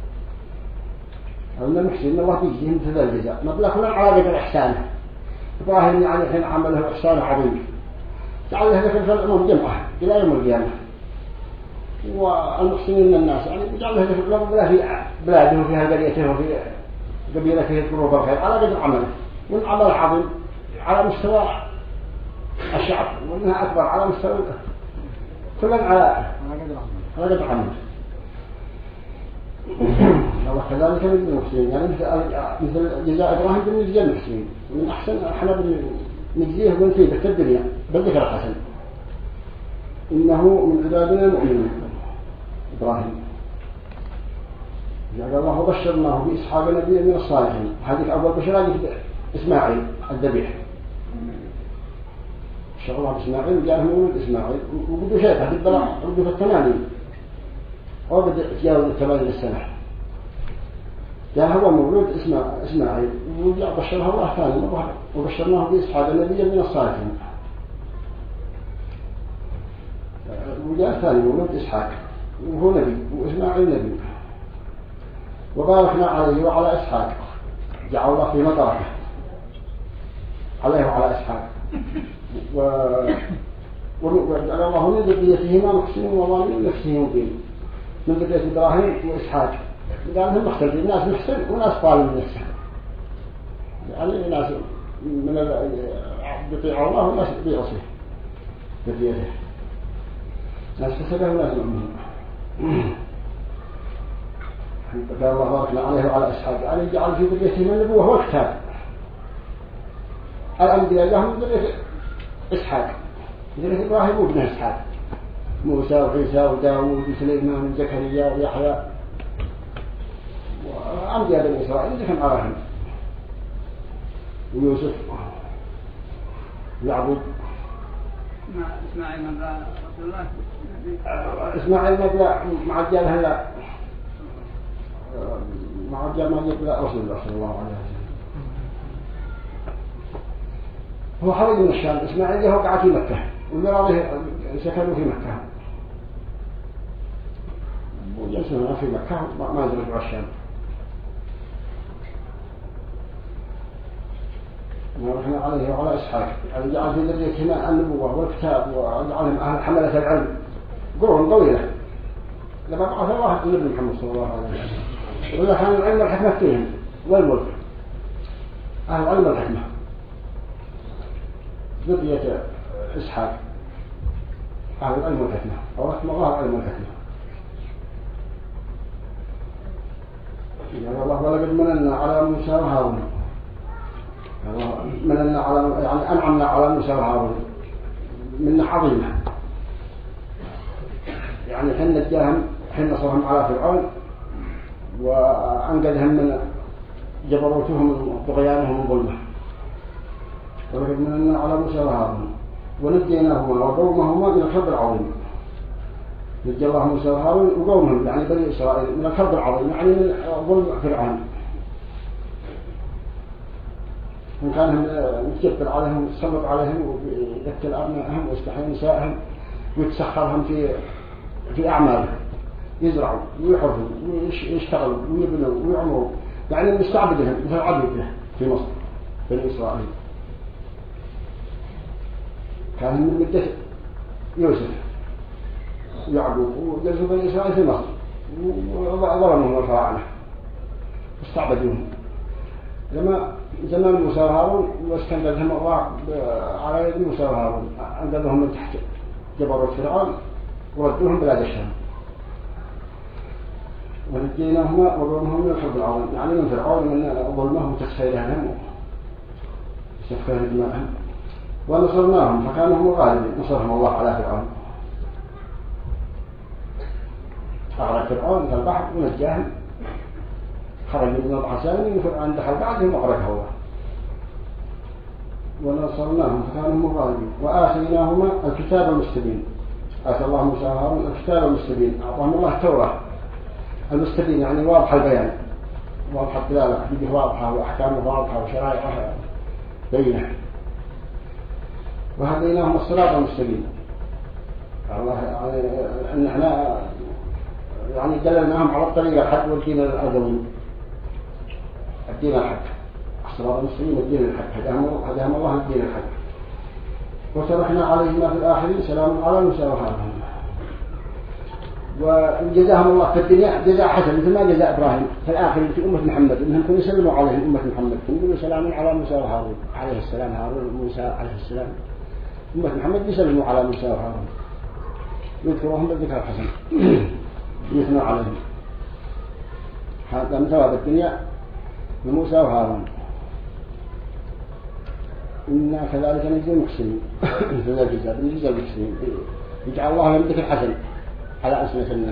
Speaker 1: أولا المحسنين الله بيجزيهم مثل الجزاء، مبلغ كلهم على قدر إحسانه. إبراهيم يعني حين عمله إحسان عظيم، جعل له ذكر في الأمم جمعة إلى يوم القيامة. والمحسنين من الناس يعني يجعل له ذكر في بلاده وفي قريته وفي قبيلته يذكروا بالخير على قدر عمله، من عمل عظيم على مستوى الشعب، وإنها أكبر على مستوى كلهم على على قدر عمله. الله كذلك من المحسنين، يعني مثل جزاء إبراهيم بالنسبة للمحسنين من أحسن احنا نجزيه ونفيده في الدنيا بالذكر الحسن. إنه من عبادنا المؤمنين إبراهيم. قال الله وبشرناه بإسحاق نبي من الصالحين. هذه أول بشرى إسماعيل الذبيح، بشر الله بإسماعيل وجاءه مولود إسماعيل وبدو شيخه بالبلاء وبدو في الثمانين وبدأ تجاوز الثمانين السنة، جاء هو مولود إسماعيل وجاء بشرها الله ثاني مرة وبشرناه بإسحاق نبي من الصالحين. وجاء ثاني مولود إسحاق وهو نبي وإسماعيل نبي. وباركنا عليه وعلى إسحاق، جعل الله في مباركة عليه وعلى إسحاق. وجعل الله من ذريتهما محسن وظالم نفسه مبين. من ذرية إبراهيم وإسحاق قال هم مختلفين، ناس محسن وناس ظالم نفسه، يعني ناس من يطيع الله وناس يعصيه ذريته، ناس حسبه وناس مؤمنين. قال الله باركنا عليه وعلى إسحاق، يعني جعل في ذريته من النبوة والكتاب. الأنبياء لهم ذرية إسحاق، ذرية إبراهيم وابن إسحاق، موسى وعيسى وداود وسليمان وزكريا ويحيى وأنبياء بني إسرائيل ذكر عليهم، ويوسف ويعقوب.
Speaker 3: إسماعيل مبلغ رسول الله،
Speaker 1: إسماعيل مبلغ مع الجال هلا مع الجال ما يبلغ رسول الله صلى الله عليه وسلم. هو حرج من الشام. إسماعيل هو قاعد في مكة والمراضي سكنوا في مكة وجلسوا في مكة ما زرعوا الشام. ورحنا عليه وعلى إسحاق، يعني جعل في ذريتهما النبوة والكتاب وجعلهم أهل حملة العلم قرون طويلة. لما بعث الله النبي محمد صلى الله عليه وسلم ولا كان العلم والحكمة فيهم والملك، أهل العلم والحكمة ذرية إسحاق أهل العلم والحكمة، ورحمة الله العلم والحكمة. يعني الله ولقد مننا على موسى وهارون، مننا على يعني أنعمنا على موسى وهارون منة عظيمة. يعني حين نجاهم حين نصرهم على فرعون وأنقذهم من جبروتهم وطغيانهم وظلمه. ولقد مننا على موسى وهارون ونجيناهما وقومهما من الكرب العظيم. نجى الله موسى وهارون وقومهم يعني بني إسرائيل من الكرب العظيم، يعني من ظلم فرعون. من كانهم يتجبر عليهم ويتسلط عليهم ويقتل أبنائهم ويستحيي نسائهم ويتسخرهم في في أعمالهم، يزرعوا ويحرثوا ويشتغلوا ويبنوا ويعمروا، يعني مستعبدهم مثل عبيده في مصر بني إسرائيل. كان من مدة يوسف ويعقوب وجلسوا بني إسرائيل في مصر وظلمهم الفراعنة واستعبدوهم. لما زمان موسى وهارون واستنقذهم الله على يد موسى وهارون، أنقذهم من تحت جبروت فرعون وردوهم بلاد الشام. ونجيناهما وقومهم من الحرب العظيم، يعني من فرعون من ظلمهم وتخسيرهم سفكنا دماءهم ونصرناهم فكانوا هم الغالبين نصرهم الله على فرعون أغرق فرعون في البحر ونجاهم خرجوا من البحر سالمين وفرعون دخل بعدهم وأغرقه الله ونصرناهم فكانوا هم الغالبين وآتيناهما الكتاب المستبين. آتى الله موسى وهارون الكتاب المستبين أعطاهم الله التوراة المستبين يعني واضح البيان واضح الدلالة فيه واضحة وأحكامه واضحة وشرائعها بينة وهديناهم الصراط المستقيم. الله يعني أن احنا يعني دللناهم على الطريق الحق والدين الأرضوي الدين الحق الصراط المستقيم الدين الحق هداهم الله الدين الحق وتركنا عليهما في الآخرين سلام على موسى وهارون وجزاهم الله في الدنيا جزاء حسن مثل ما جزاء إبراهيم في الآخرين في أمة محمد إنهم كانوا يسلموا عليهم أمة محمد كانوا سلام على موسى وهارون عليه السلام هارون موسى عليه السلام أمة محمد يسلموا على موسى وهارون يذكرهم بالذكر الحسن يثنوا عليهم هذا من ثواب الدنيا لموسى وهارون إنا كذلك نجزي المحسنين في ذا الجزاء نجزي المحسنين يجعل الله لهم ذكر حسن على ألسنة الناس.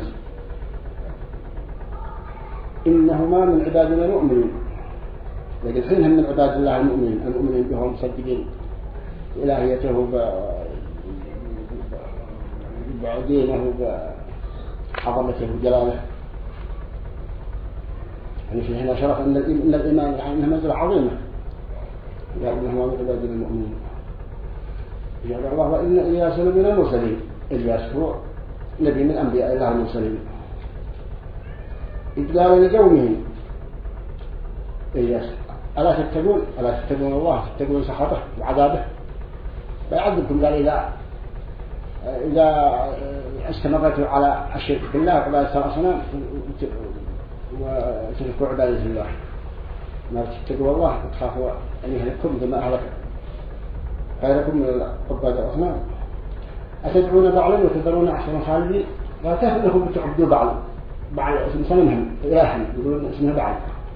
Speaker 1: إنهما من عبادنا المؤمنين لكن حينهم من عباد الله المؤمنين المؤمنين بهم مصدقين إلهيته بعدينه بعظمته وجلاله يعني في هنا شرف أن الإيمان يعني أنها منزلة عظيمة لأنهما من عبادنا المؤمنين. يقول الله وإن إلياس من المرسلين إلياس هو نبي من أنبياء الله المرسلين إذ قال لقومه إلياس ألا تتقون ألا تتقون الله تتقون سخطه وعذابه فيعذبكم قال إذا إذا استمرتوا على الشرك بالله وعبادة الأصنام وتركوا عبادة الله ما تتقوا الله وتخافوا أن يهلككم كما أهلك غيركم من عباد الأصنام أتدعون بعلا وتذرون أحسن الخالدين لا تهلكم بتعبدوا بعلا بعل اسم سنمهم إلها يقولون اسمه بعل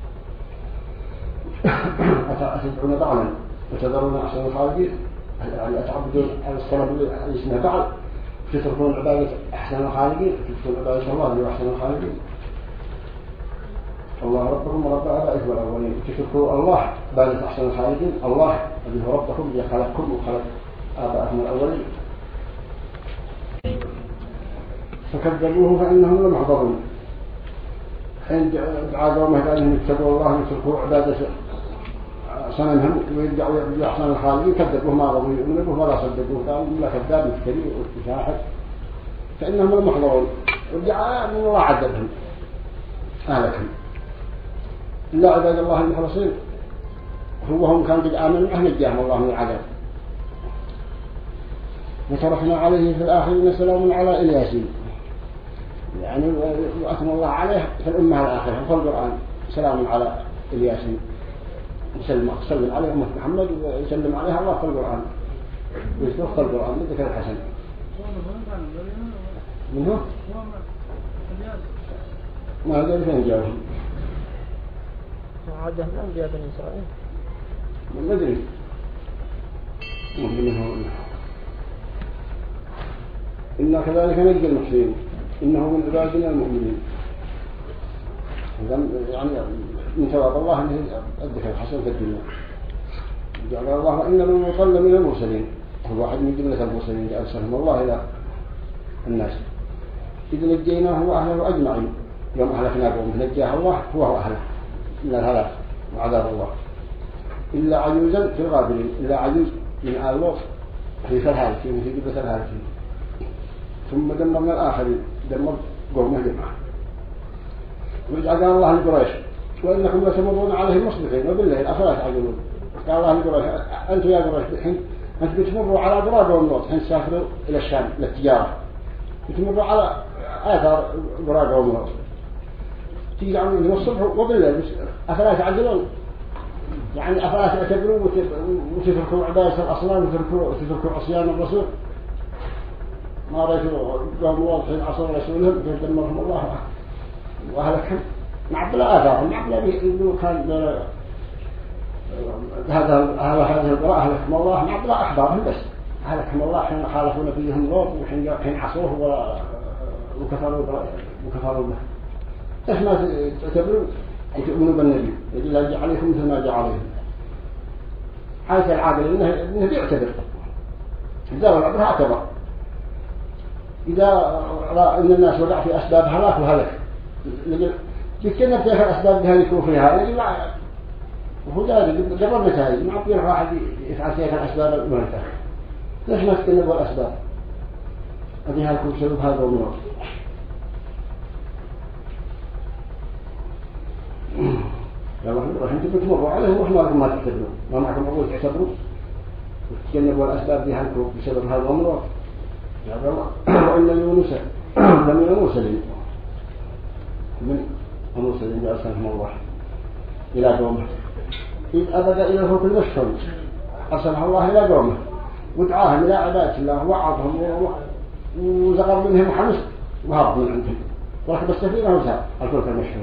Speaker 1: أتدعون بعلا وتذرون أحسن الخالدين يعني أتعبدون الصلاة اللي اسمها بعل وتتركون عبادة أحسن الخالدين وتتركون عبادة الله اللي أحسن الخالدين. الله ربكم ورب آبائكم الأولين وتتركوا الله عبادة أحسن الخالدين الله الذي هو ربكم الذي خلقكم وخلق آبائكم الأولين. فكذبوه فإنهم لمحضرون حين دعا قومه قال انهم اتقوا الله ويتركوا عبادة صنمهم ويدعوا يعبدوا أحسن الخالقين كذبوه ما رضوا يؤمنوا به ولا صدقوه قالوا لا كذاب مفتري وشاحد فإنهم لمحضرون ودعا من الله عذبهم أهلكهم إلا عباد الله المخلصين هو هم كان قد آمنوا نجاهم الله من العذاب. وتركنا عليه في الآخرين سلام على إلياسين يعني وأثنى الله عليه في الأمة الآخرة في القرآن سلام على إلياسين يسلم سلم عليه أمة محمد ويسلم عليها الله في القرآن ويذكر في القرآن بذكر الحسن منه ما أدري فين جاءهم
Speaker 2: عادة من أنبياء بني إسرائيل
Speaker 1: ما أدري منه إنا كذلك نجزي المحسنين إنه من عبادنا المؤمنين. يعني من ثواب الله أنه الذكر الحسن في الدنيا. قال الله إن المطل من المرسلين هو واحد من جملة المرسلين أرسلهم الله إلى الناس إذ نجيناه وأهله أجمعين يوم أهلكنا قوم نجاه الله هو أهله من الهلاك وعذاب الله إلا عجوزا في الغابرين إلا عجوز من آل لوط في الهالكين في جبلة الهالكين ثم دمرنا الآخرين دمر قومه جمعا. وجعل الله لقريش وإنكم لتمرون عليهم مصبحين وبالليل أفلا تعقلون. قال الله لقريش أنتم يا قريش الحين أنتم بتمروا على قرى قوم لوط حين سافروا إلى الشام للتجارة بتمروا على آثار قرى قوم لوط تيجي عندهم الصبح وبالليل أفلا تعقلون يعني أفلا تعتبروا وتتركوا عبادة الأصنام وتتركوا عصيان الرسول ما رأيتوا قوم لوط حين عصوا رسولهم فدمرهم الله وأهلكهم مع بلا آثارهم مع بلا كان هذا هذه القراءة أهلكم الله مع قراءة أحبارهم بس أهلكم الله حين خالفوا نبيهم لوط وحين حين عصوه وكفروا وكفروا به. إيش ما تعتبروا وتؤمنوا بالنبي يجب أن يجعل عليكم مثل ما جعل عليهم. حيث العاقل إنه إنه بيعتبر إذا العبرة اعتبر إذا رأى إن الناس وقع في أسباب هلاك وهلك يتكلم في الأسباب بها يكون فيها يجب وهو ذلك جرب مثالي ما عطيه واحد يفعل فيها الأسباب المهلكة. ليش ما تتكلموا الأسباب هذه هلكم سبب هذا ومنور. يا الله راح انتم بتمروا عليه وإحنا لكم ما تعتبروا ما معكم أبوه تعتبروا وتتجنبوا الأسباب دي هلكم بسبب هذا ومنور. يا الله وإن يونس لم يرسل من المرسلين بأرسلهم الله إلى قومه إذ أبدأ إلى فوق المشهر أرسله الله إلى قومه ودعاهم إلى عبادة الله ووعظهم وزغر منهم حمس وهرب من عندهم وركب السفينة وسار الفلك المشهور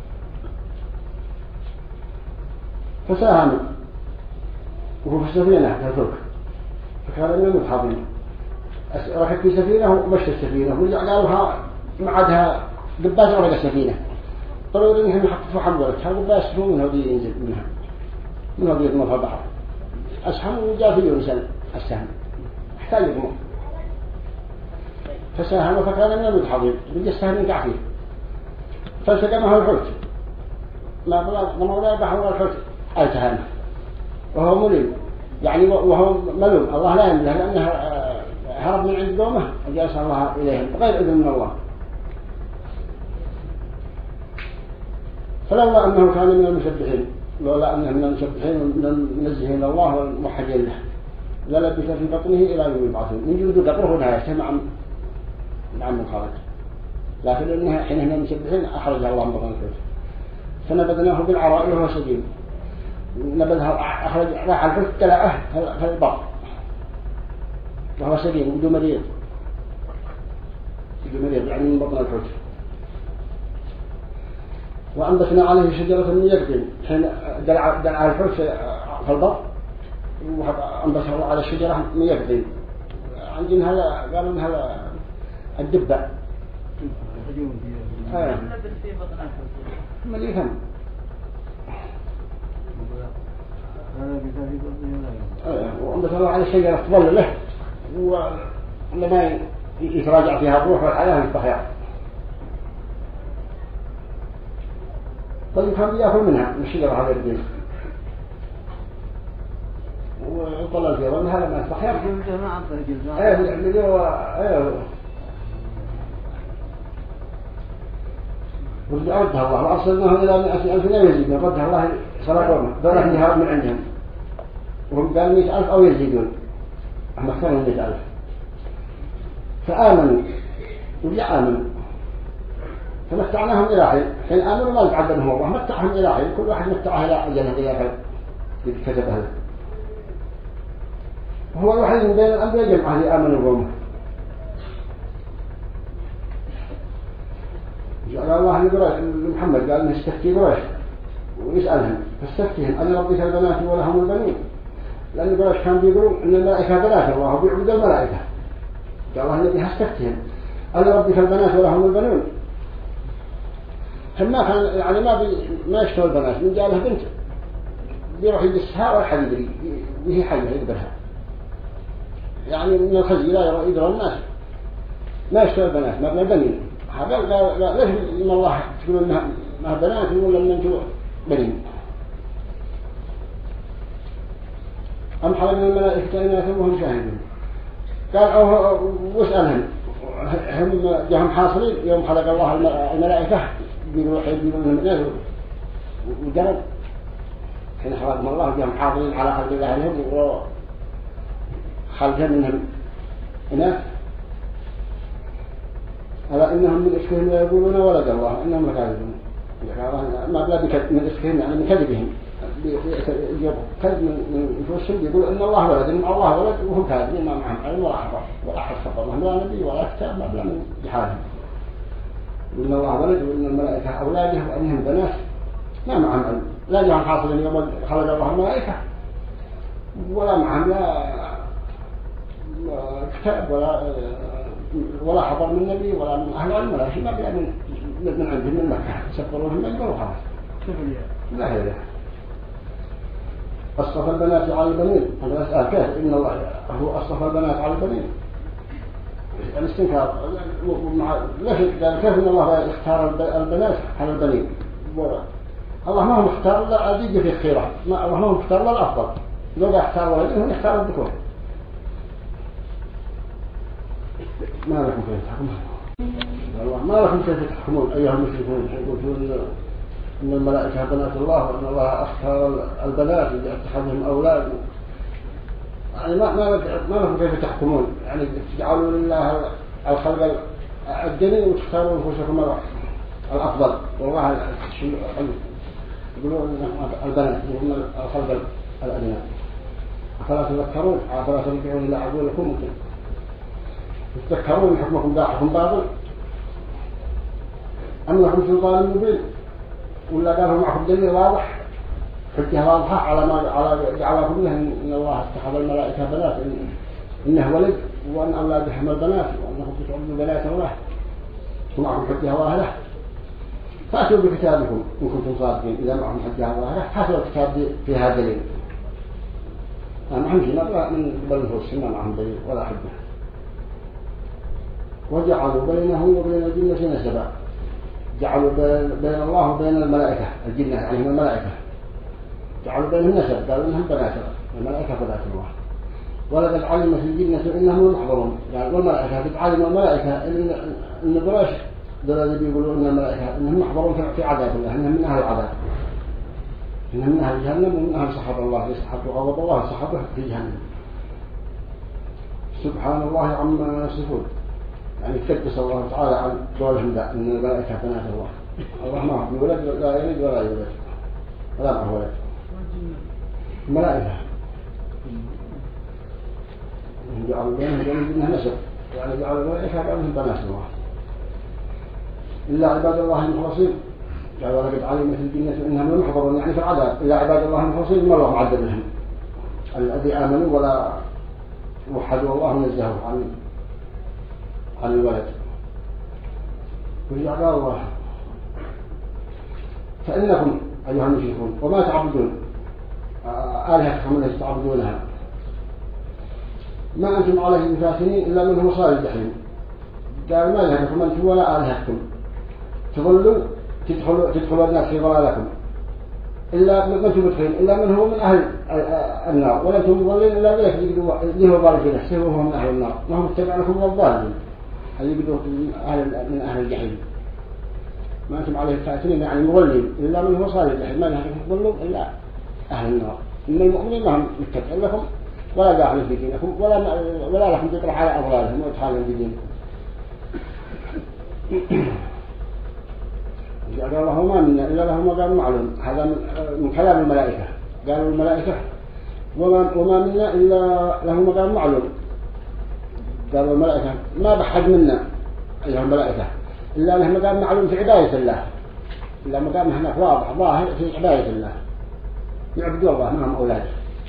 Speaker 1: فساهم وهو في السفينة في الفلك فكان من المتحضين ركب في سفينة ومشى السفينة ورجع قالوها معدها قباس ورق السفينة قالوا إنهم يحطوا حمولتها قباس منها ودي ينزل منها منها ودي يضمر في البحر أسهم وجاء في يونس السهم احتاج يضمر فساهم فكان من المتحضين بجي السهم يقع فيه فالتقمه الحوت ما بلغ مولا بحر الحوت التهمه وهو مليم يعني وهو ملوم الله لا يمله لأنه هرب من عند قومه وجاء الله إليهم بغير إذن من الله. فلولا أنه كان من المسبحين لولا أنه من المسبحين من المنزهين الله والموحدين له للبث في بطنه إلى يوم يبعثون من جود قبره ونهايته مع مع من خرج لكن إنها حين من المسبحين أخرج الله من بطن الحوت فنبذناه بالعراء وهو سجين نبذها أخرج راح الحوت تلعه في البطن وهو سجين وجو مريض وجو مريض يعني من بطن الحوت. وأنبتنا عليه شجرة من يقطين حين دلع دلع الحوت في البر وأنبتنا على الشجرة من يقطين عندنا هذا قالوا إن هذا الدبة آه مليهم آه وأنبتنا على الشجرة تظل له ولما يتراجع فيها الروح والحياة والبحياة طيب كان بيأكل منها من الشجرة هذا الدين وطلع فيها وأنها لما أصبح يرجع ايه بالعملية ايه ورجعتها الله وأرسلناه إلى مئة ألف لا يزيدون ردها الله صلاة قومه دولة انتهار من عندهم وهم قال مئة ألف أو يزيدون هم أكثر من مئة ألف فآمنوا ورجع آمنوا فمتعناهم إلى حين حين آمنوا ما يتعذبهم الله متعهم إلى حين كل واحد متعه إلى أجله إلى حين كتبه له وهو الوحيد من بين الأنبياء جمعه لآمنوا قومه. قال الله لمحمد قال إنه استفتي قريش ويسألهم فاستفتهم أن ربك البنات ولهم البنين لأن قريش كان بيقولوا إن الملائكة بنات الله وبيعبد الملائكة قال الله الذي هستفتهم أن ربك البنات ولهم البنون فما كان يعني ما بي ما يشتغل البنات من جاء له بنت بيروح يدسها ولا حد يدري وهي حية يقبلها يعني من الخزي لا يدرى الناس ما يشتغل البنات ما بنين قال لا ليش إن الله تقول إنها ما بنات يقول إن أنتم بنين أم حلمنا الملائكة إناثا وهم شاهدون قال أو واسألهم هم جاهم حاصلين يوم خلق الله الملائكة بيقولوا حيبينوا من الناس وجرب حين خلقهم الله جاهم حاضرين على خلق الله لهم وخلقهم منهم إناث ألا إنهم من إفكهم لا يقولون ولد الله إنهم لكاذبون ما بلا من إفكهم يعني من كذبهم كذب من نفوسهم يقولوا إن الله ولد إن الله ولد وهم كاذبين ما معهم علم ولا حفظ ولا حفظ الله لا نبي ولا كتاب ما بلا من جحالهم وإن الله ولد وإن الملائكة أولاده وأنهم بنات ما معهم علم لا جاء حاصل يوم خلق الله الملائكة ولا معهم لا كتاب ولا ولا خبر من النبي ولا من أهل العلم ولا شيء، ما بلا من من عندهم من مكة سفروهم من قالوا خلاص لا هي أصطفى البنات على البنين. أنا أسأل كيف إن الله هو أصطفى البنات على البنين؟ الاستنكار ليش قال كيف إن الله يختار البنات على البنين؟ الله ما هو مختار لا أزيد في الخيرات، ما الله ما هو مختار لا الأفضل، لو قال اختار ولدهم هم يختار الذكور. ما لكم كيف تحكمون؟ والله ما لكم كيف تحكمون أيها المشركون يقولون إن الملائكة بنات الله وإن الله اختار البنات لاتخاذهم أولاد. يعني ما ما ما لكم كيف تحكمون؟ يعني تجعلوا لله الخلق الجميل وتختاروا أنفسكم الأفضل. والله يقولون البنات وهم الخلق الأدنى. أفلا تذكرون؟ أفلا ترجعون إلى عقولكم؟ تذكرون حكمكم باحكم باطل أم لكم سلطان مبين؟ ولا قالوا معكم دليل واضح حجة واضحة على ما على جعلكم له إن الله اتخذ الملائكة بنات إن إنه ولد وأن أولادهم البنات وأنكم تتعبدوا بنات الله ومعكم حجة واضحة. فأتوا بكتابكم إن كنتم صادقين. إذا معكم حجة واضحة فأتوا الكتاب فيها دليل. أنا معهم شيء ما من قبل النفوس ما معهم دليل ولا حجة. وجعلوا بينه وبين الجنة نسبا. جعلوا بين الله وبين الملائكة الجنة يعني هم الملائكة جعلوا بينهم نسب، قالوا إنهم بنات الملائكة بنات الله. ولقد علمت الجنة إنهم محضرون. يعني والملائكة قد علموا الملائكة إن قريش دول بيقولوا إن الملائكة إنهم محضرون في عذاب الله، إنهم من أهل العذاب، إنهم من أهل جهنم ومن أهل سخط الله يستحقوا غضب الله سخطه في جهنم. سبحان الله عما يصفون. يعني تكدس الله تعالى عن قولهم ذا إن الملائكة بنات الله. الله ما هو بولد لا يلد ولا يولد ولا معه ولد. الملائكة جعلوا بينهم بينهم نسب، يعني جعلوا الملائكة بينهم بنات الله. إلا عباد الله المخلصين قالوا لقد علمت الجنة إنهم لم يحضرون يعني في العذاب. إلا عباد الله المخلصين ما الله معذب لهم الذي آمنوا ولا وحدوا الله ونزهوا عن عن الولد. وجعل الله فإنكم أيها المشركون وما تعبدون آلهتكم التي تعبدونها ما أنتم عليه بفاتنين إلا من هو صار الجحيم. قال ما لهتكم أنتم ولا آلهتكم تضلوا تدخلوا تدخلوا الناس في ضلالكم إلا من أنتم مدخلين إلا من هو من أهل النار ولا أنتم مضلين إلا ذلك اللي هو ضال في نفسه وهو من أهل النار ما هم اتبعنكم الضالين اللي بدوا من أهل الجحيم. ما أنتم عليه فاتنين يعني مضلين إلا من هو صار الجحيم ما لهتكم تضلوا إلا أهل النار. إن المؤمنين ما هم متبعين لكم ولا داخلين في دينكم ولا ولا لكم تطرح على أضلالهم وإدخالهم في دينكم. قال الله ما منا إلا له ما قال معلوم. هذا من كلام الملائكة. قالوا الملائكة وما, وما منا إلا له ما قال معلوم. قالوا الملائكة ما بحد منا أيها الملائكة إلا له ما قال معلوم في عبادة الله. إلا ما قال هناك واضح ظاهر في عبادة الله يعبدوا الله معهم أولاد.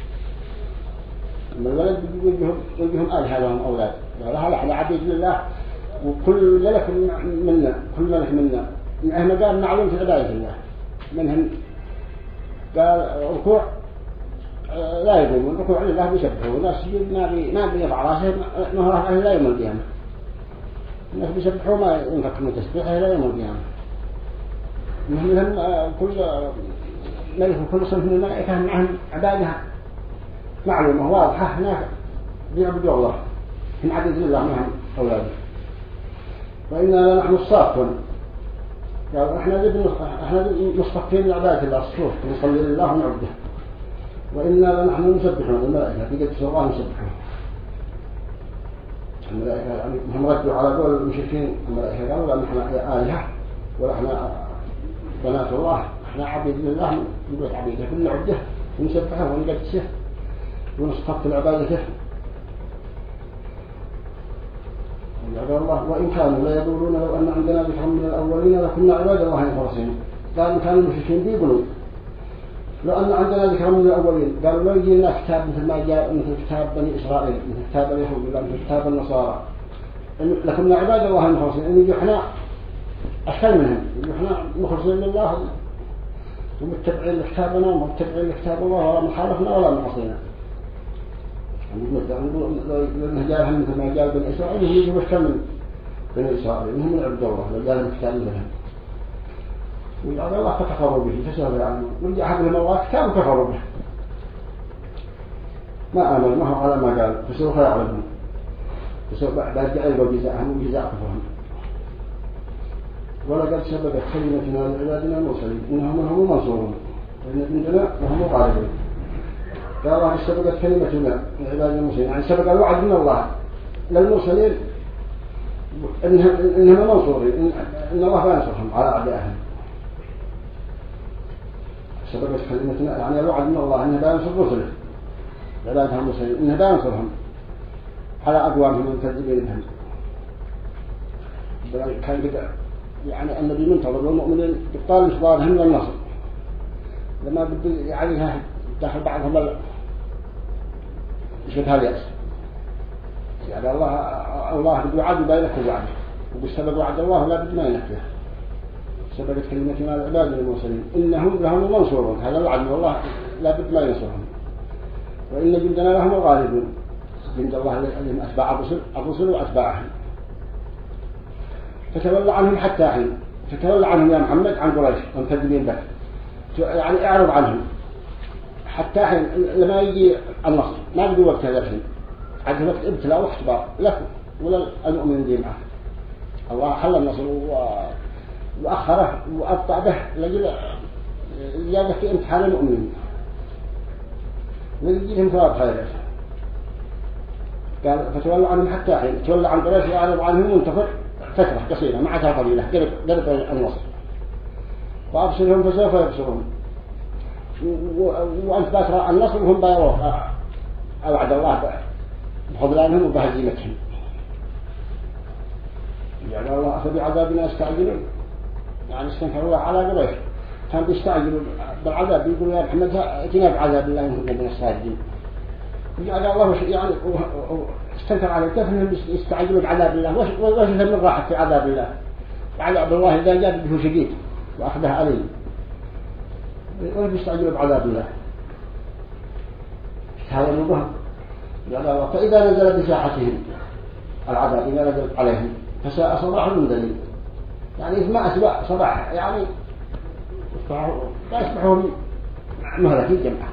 Speaker 1: أما الولد يجيهم يجيهم آلهة لهم أولاد. قالوا هذا على عبيد لله وكل ملك منا كل ملك منا. إنه قال معلوم في عبادة الله منهم قال ركوع لا يقومون ركوع لله بيسبحوا والناس سجود ما بي ما بيرفع راسهم نهره لا يوم القيامة. الناس بيسبحوا ما ينفك من تسبيحه لا يوم القيامة. منهم كل ملك وكل صنف من الملائكة معهم عبادها معلومة واضحة هناك بيعبدوا الله من عبيد الله معهم أولاده. وإنا لنحن الصافون قالوا احنا احنا مصطفين لعبادة الله الصوف نصلي لله ونعبده. وإنا لنحن نسبحون الملائكة في قدس الله نسبحون. الملائكة يعني هم ردوا على قول المشركين الملائكة قالوا لا نحن آلهة ولا احنا بنات الله احنا عبيد لله نقول عبيده بنعبده ونسبحه ونقدسه ونصطف لعبادته. قال الله وإن كانوا لا يقولون لو أن عندنا ذكر من الأولين لكنا عباد الله المخلصين. قالوا كانوا المشركين بيقولوا لو أن عندنا ذكر من الأولين قالوا لو يجي لنا كتاب مثل ما جاء مثل كتاب بني إسرائيل مثل كتاب اليهود ولا مثل كتاب النصارى لكنا عباد الله المخلصين إن يجوا إحنا أحسن منهم يجوا إحنا مخلصين لله ومتبعين لكتابنا ومتبعين لكتاب الله ولا مخالفنا ولا معصينا لأنه جاءهم مثل ما جاء بني إسرائيل يجوا أحسن من بني إسرائيل إنهم من عبد الله لو جاءهم كتاب لهم ويقول الله فكفروا به فسوف يعلمون وجاء لهم الله كتاب وكفروا به ما آمنوا ما هو على ما قال فسوف يعلمون فسوف بعد جعلوا جزاءهم وجزاء كفرهم ولقد سبقت كلمتنا لعبادنا المرسلين إنهم هم المنصورون وإن عندنا وهم غالبون قال الله سبقت كلمتنا لعبادنا المرسلين يعني سبق الوعد من الله للمرسلين إنهم منصورين إن الله ينصرهم على أعدائهم سبقت كلمتنا يعني الوعد من الله إنه بينصر رسله عبادها المرسلين إنه بينصرهم على أقوامهم المكذبين بهم كان كده يعني النبي منتظر والمؤمنين يبطال انتظارهم للنصر لما بدي يعليها داخل بعضهم شبه اليأس يعني الله الله بده وعد وبينك وعده وبسبب وعد الله لا بد ما ينفذه سبقت كلمتنا العباد المرسلين إنهم لهم المنصورون هذا الوعد والله لا بد ما ينصرهم وإن جندنا لهم الغالبون جند الله الذين أتباع الرسل الرسل وأتباعهم فتولى عنهم حتى حين فتولى عنهم يا محمد عن قريش المكذبين بك يعني اعرض عنهم حتى حين لما يجي النصر ما بدي وقت هذا الحين عاد وقت ابتلاء واختبار لكم ولا المؤمنين دي معه الله حل النصر وأخره وأبطأ به لجل زيادة في امتحان المؤمنين ويجيهم ثواب خير قال فتولى عنهم حتى حين تولى عن قريش وأعرض عنهم منتظر فترة قصيرة ما عادها طويلة قرب قرب النصر وأبصرهم فسوف يبصرون وأنت باترى النصر وهم بايروه أوعد الله بحضرانهم وبهزيمتهم يعني الله أخذ بعذابنا استعجلون يعني استنكر الله على قريش كان بيستعجلوا بالعذاب بيقولوا يا محمد اتنا بعذاب الله إن كنا من الصادقين يعني الله يعني استنكر على كيف انهم يستعجلوا بعذاب الله وش وش من راحت في عذاب الله عذاب الله إذا جاء به شديد وأخذها عليه وش يستعجلوا بعذاب الله هذا المبهم يعني فإذا نزل بساحتهم العذاب إذا نزلت عليهم فساء صباح المنذرين يعني ما أسوأ صباح يعني لا يصبحون مهلكين جمعا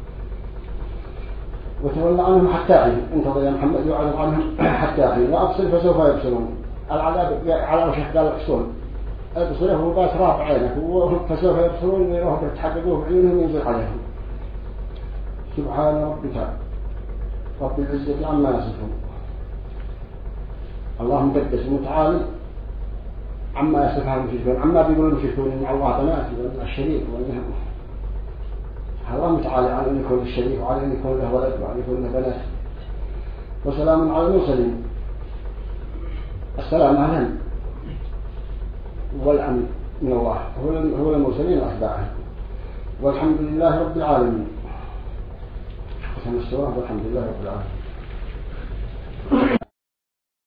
Speaker 1: وتولى عنهم حتى حين انتظر يا محمد يعرض عنهم حتى حين وأبصر فسوف يبصرون العذاب على وشك قال احسون ابصره وباس رافع عينك فسوف يبصرون ويروح يتحققوه بعيونهم وينزل عليهم سبحان ربك رب العزة عما يصفون الله مقدس ومتعالي عما يصفها المشركون عما بيقولون المشركون إن الله بنات وإن الشريك وإنه الله متعالي عن أن يكون الشريك وعن أن يكون له ولد وعن أن يكون له بنات وسلام على المرسلين السلام عليهم والأمن من الله هو المرسلين وأتباعهم والحمد لله رب العالمين ختم السورة والحمد لله رب العالمين.